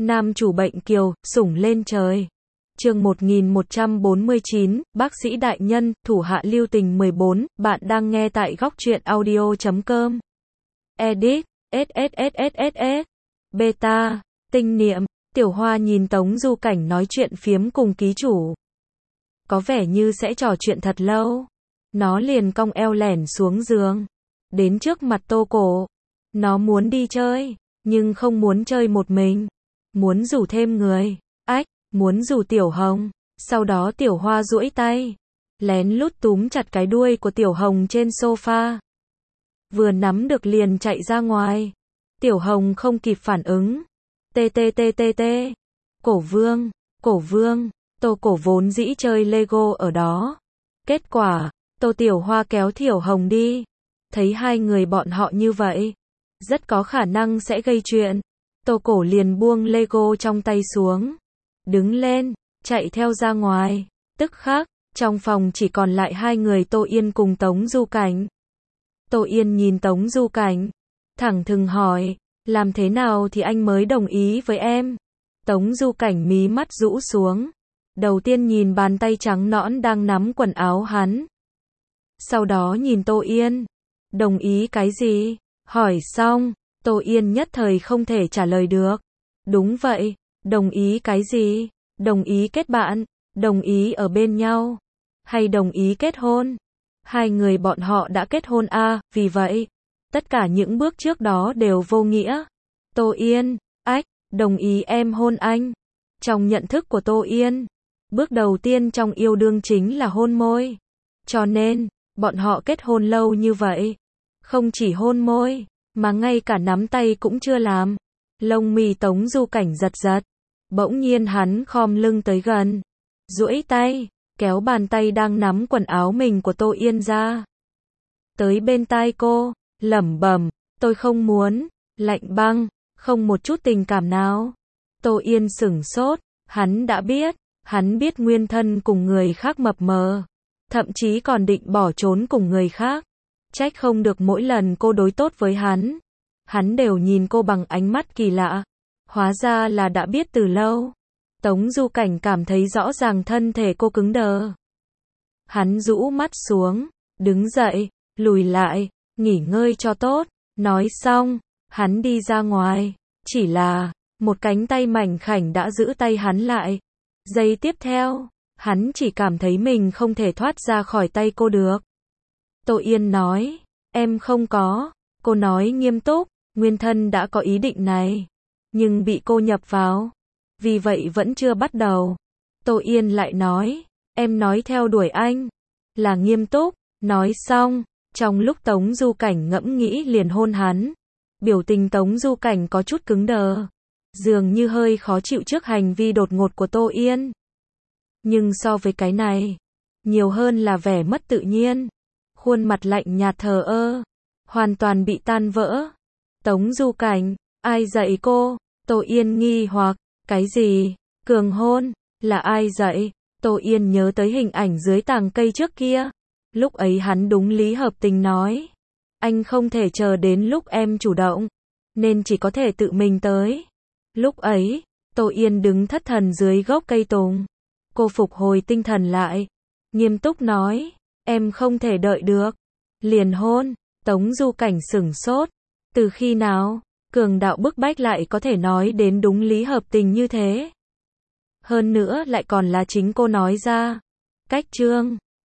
Nam chủ bệnh kiều, sủng lên trời. Chương 1149, bác sĩ đại nhân, thủ hạ lưu tình 14, bạn đang nghe tại góc truyện audio.com. Edit, SSSSS, Beta, tinh niệm, Tiểu Hoa nhìn Tống Du Cảnh nói chuyện phiếm cùng ký chủ. Có vẻ như sẽ trò chuyện thật lâu. Nó liền cong eo lẻn xuống giường. Đến trước mặt Tô Cổ. Nó muốn đi chơi, nhưng không muốn chơi một mình. Muốn rủ thêm người. Ách, muốn rủ Tiểu Hồng. Sau đó Tiểu Hoa duỗi tay. Lén lút túm chặt cái đuôi của Tiểu Hồng trên sofa. Vừa nắm được liền chạy ra ngoài. Tiểu Hồng không kịp phản ứng. TTTTT. Cổ Vương, Cổ Vương. Tô Cổ vốn dĩ chơi Lego ở đó. Kết quả, Tô Tiểu Hoa kéo Tiểu Hồng đi. Thấy hai người bọn họ như vậy, rất có khả năng sẽ gây chuyện. Tô Cổ liền buông Lego trong tay xuống. Đứng lên, chạy theo ra ngoài. Tức khắc, trong phòng chỉ còn lại hai người Tô Yên cùng Tống Du Cảnh. Tô Yên nhìn Tống Du Cảnh, thẳng thừng hỏi, làm thế nào thì anh mới đồng ý với em? Tống Du Cảnh mí mắt rũ xuống. Đầu tiên nhìn bàn tay trắng nõn đang nắm quần áo hắn. Sau đó nhìn Tô Yên. Đồng ý cái gì? Hỏi xong, Tô Yên nhất thời không thể trả lời được. Đúng vậy, đồng ý cái gì? Đồng ý kết bạn, đồng ý ở bên nhau, hay đồng ý kết hôn? Hai người bọn họ đã kết hôn vì vậy, tất cả những bước trước đó đều vô nghĩa. Tô Yên, ách, đồng ý em hôn anh. Trong nhận thức của Tô Yên, bước đầu tiên trong yêu đương chính là hôn môi. Cho nên, bọn họ kết hôn lâu như vậy. Không chỉ hôn môi, mà ngay cả nắm tay cũng chưa làm. Lông mì Tống Du Cảnh giật giật. Bỗng nhiên hắn khom lưng tới gần. Duỗi tay, kéo bàn tay đang nắm quần áo mình của Tô Yên ra. Tới bên tai cô, lẩm bẩm, tôi không muốn, lạnh băng, không một chút tình cảm nào. Tô Yên sửng sốt, hắn đã biết, hắn biết nguyên thân cùng người khác mập mờ. Thậm chí còn định bỏ trốn cùng người khác. Trách không được mỗi lần cô đối tốt với hắn. Hắn đều nhìn cô bằng ánh mắt kỳ lạ. Hóa ra là đã biết từ lâu. Tống Du Cảnh cảm thấy rõ ràng thân thể cô cứng đờ. Hắn rũ mắt xuống, đứng dậy, lùi lại, nghỉ ngơi cho tốt. Nói xong, hắn đi ra ngoài. Chỉ là, một cánh tay mảnh khảnh đã giữ tay hắn lại. Giây tiếp theo, hắn chỉ cảm thấy mình không thể thoát ra khỏi tay cô được. Tô Yên nói, em không có. Cô nói nghiêm túc, nguyên thân đã có ý định này, nhưng bị cô nhập vào. Vì vậy vẫn chưa bắt đầu. Tô Yên lại nói, em nói theo đuổi anh, là nghiêm túc. Nói xong, trong lúc Tống Du Cảnh ngẫm nghĩ liền hôn hắn. Biểu tình Tống Du Cảnh có chút cứng đờ, dường như hơi khó chịu trước hành vi đột ngột của Tô Yên. Nhưng so với cái này, nhiều hơn là vẻ mất tự nhiên. Khuôn mặt lạnh nhạt thờ ơ, hoàn toàn bị tan vỡ. Tống Du Cảnh, ai dạy cô? Tô Yên nghi hoặc, cái gì? Cường hôn, là ai dạy? Tô Yên nhớ tới hình ảnh dưới tàng cây trước kia. Lúc ấy hắn đúng lý hợp tình nói, anh không thể chờ đến lúc em chủ động, nên chỉ có thể tự mình tới. Lúc ấy, Tô Yên đứng thất thần dưới gốc cây tùng. Cô phục hồi tinh thần lại, nghiêm túc nói, em không thể đợi được. Liền hôn. Tống Du Cảnh sửng sốt. Từ khi nào, cường đạo bức bách lại có thể nói đến đúng lý hợp tình như thế? Hơn nữa lại còn là chính cô nói ra. Cách chương